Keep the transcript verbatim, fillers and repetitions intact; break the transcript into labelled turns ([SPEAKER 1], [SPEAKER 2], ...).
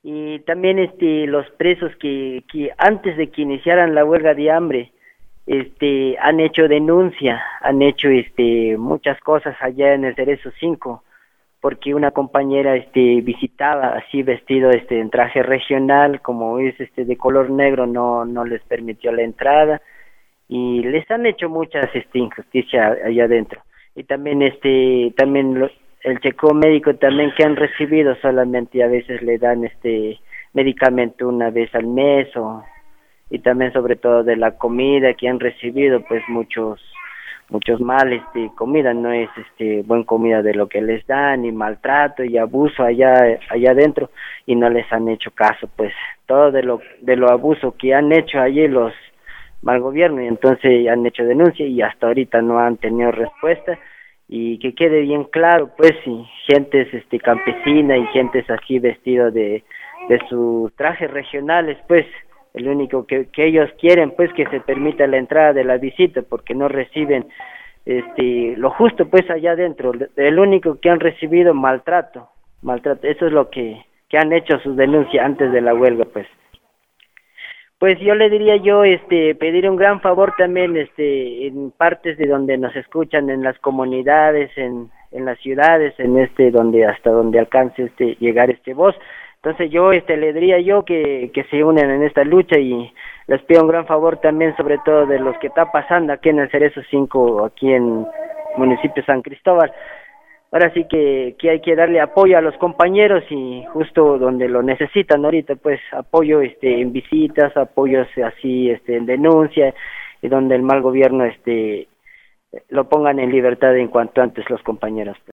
[SPEAKER 1] y también este los presos que, que antes de que iniciaran la huelga de hambre este han hecho denuncia, han hecho este muchas cosas allá en el Cerezo cinco, porque una compañera este visitaba así vestido este en traje regional, como es este de color negro, no no les permitió la entrada y les han hecho muchas este injusticia allá adentro. Y también este también lo, el chequeo médico también que han recibido, solamente a veces le dan este medicamento una vez al mes, o y también sobre todo de la comida que han recibido, pues muchos muchos males de comida, no es este buen comida de lo que les dan, y maltrato y abuso allá allá adentro, y no les han hecho caso, pues todo de lo de lo abuso que han hecho allí los mal gobierno, y entonces han hecho denuncia y hasta ahorita no han tenido respuesta. Y que quede bien claro, pues, si gentes este campesina y gentes así vestido de de sus trajes regionales, pues el único que, que ellos quieren, pues, que se permita la entrada de la visita, porque no reciben este lo justo, pues, allá adentro. El único que han recibido maltrato, maltrato, eso es lo que que han hecho sus denuncias antes de la huelga, pues. Pues yo le diría yo, este, pedir un gran favor también, este, en partes de donde nos escuchan, en las comunidades, en, en las ciudades, en este, donde, hasta donde alcance este, llegar este voz. Entonces yo, este, le diría yo que, que se unen en esta lucha, y les pido un gran favor también, sobre todo de los que está pasando aquí en el Cerezo cinco, aquí en municipio San Cristóbal. Ahora sí que, que hay que darle apoyo a los compañeros, y justo donde lo necesitan ahorita, pues apoyo este en visitas, apoyos así este en denuncia, y donde el mal gobierno este lo pongan en libertad en cuanto antes los compañeros.